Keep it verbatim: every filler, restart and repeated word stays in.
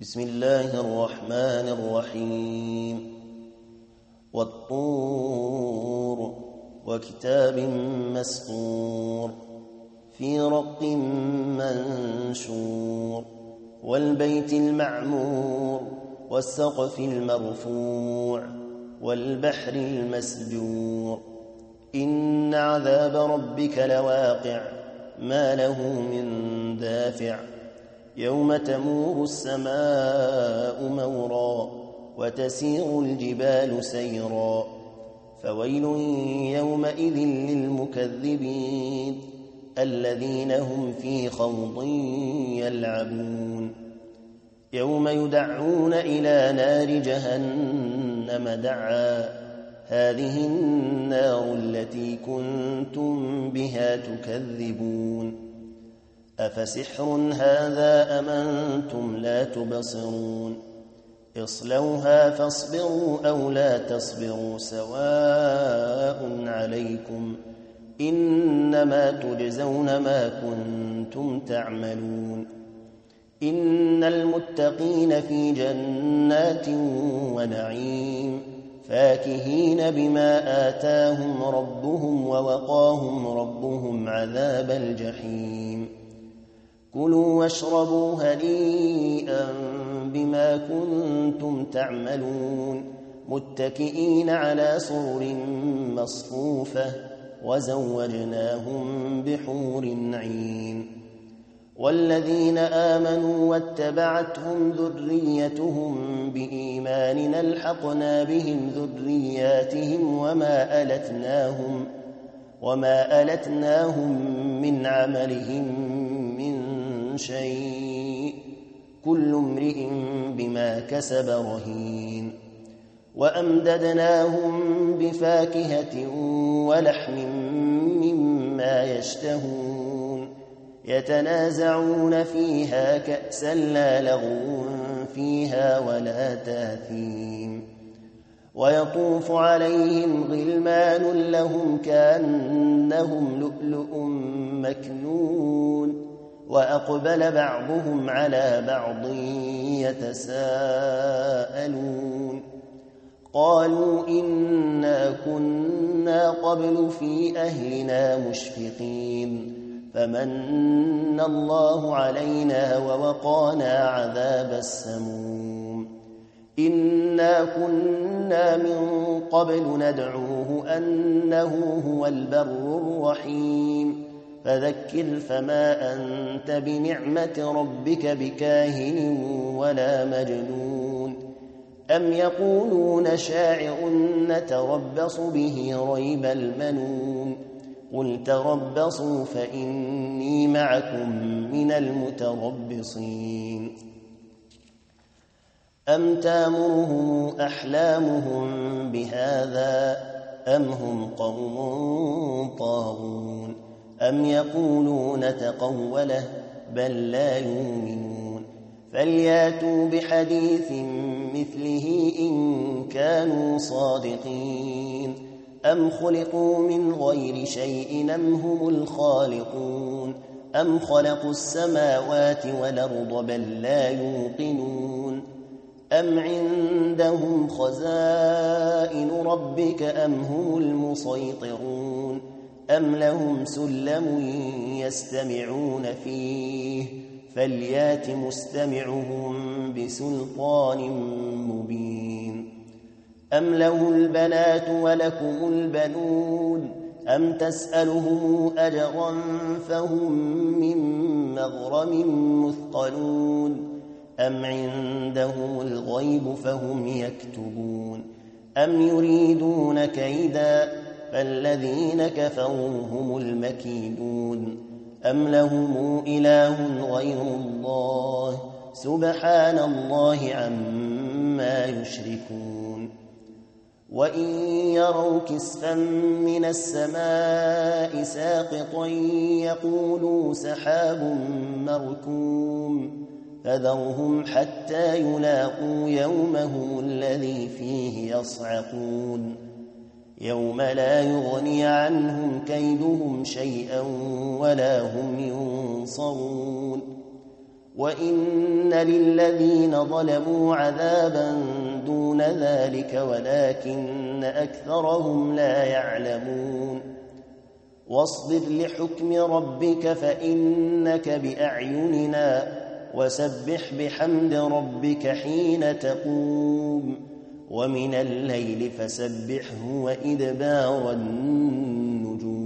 بسم الله الرحمن الرحيم والطور وكتاب مسطور في رق منشور والبيت المعمور والسقف المرفوع والبحر المسجور إن عذاب ربك لواقع ما له من دافع يوم تمور السماء مورا وتسير الجبال سيرا فويل يومئذ للمكذبين الذين هم في خوض يلعبون يوم يدعون إلى نار جهنم دعا هذه النار التي كنتم بها تكذبون أفسحر هذا أم أنتم لا تبصرون اصلوها فاصبروا أو لا تصبروا سواء عليكم إنما تجزون ما كنتم تعملون إن المتقين في جنات ونعيم فاكهين بما آتاهم ربهم ووقاهم ربهم عذاب الجحيم كلوا واشربوا هنيئا بما كنتم تعملون متكئين على سرر مصفوفة وزوجناهم بحور عين والذين آمنوا واتبعتهم ذريتهم بإيمان ألحقنا بهم ذرياتهم وما ألتناهم وما ألتناهم من عملهم من شيء كل امرئ بما كسب رهين وأمددناهم بفاكهة ولحم مما يشتهون يتنازعون فيها كأسا لا لغو فيها ولا تاثيم ويطوف عليهم غلمان لهم كأنهم لؤلؤ مكنون وأقبل بعضهم على بعض يتساءلون قالوا إنا كنا قبل في أهلنا مشفقين فمن الله علينا ووقانا عذاب السموم إنا كنا من قبل ندعوه أنه هو البر الرحيم فذكر فما أنت بنعمة ربك بكاهن ولا مجنون أم يقولون شاعر نتربص به ريب المنون قل تربصوا فإني معكم من المتربصين أم تامرهم أحلامهم بهذا أم هم قوم طاغون أم يقولون تقوله بل لا يؤمنون فلياتوا بحديث مثله إن كانوا صادقين أم خلقوا من غير شيء أم هم الخالقون أم خلقوا السماوات والأرض بل لا يوقنون أم عندهم خزائن ربك أم هم المسيطرون أم لهم سلم يستمعون فيه فليات مستمعهم بسلطان مبين أم له البنات ولكم البنون أم تسألهم أجرا فهم من مغرم مثقلون أم عندهم الغيب فهم يكتبون أم يريدون كيدا فالذين كفروا هم المكيدون أم لهم إله غير الله سبحان الله عما يشركون وإن يروا كسفا من السماء ساقطا يقولوا سحاب مركوم فذرهم حتى يلاقوا يومهم الذي فيه يصعقون يوم لا يغني عنهم كيدهم شيئا ولا هم ينصرون وإن للذين ظلموا عذابا دون ذلك ولكن أكثرهم لا يعلمون واصبر لحكم ربك فإنك بأعيننا وسبح بحمد ربك حين تقوم ومن الليل فسبحه وإدبار النجوم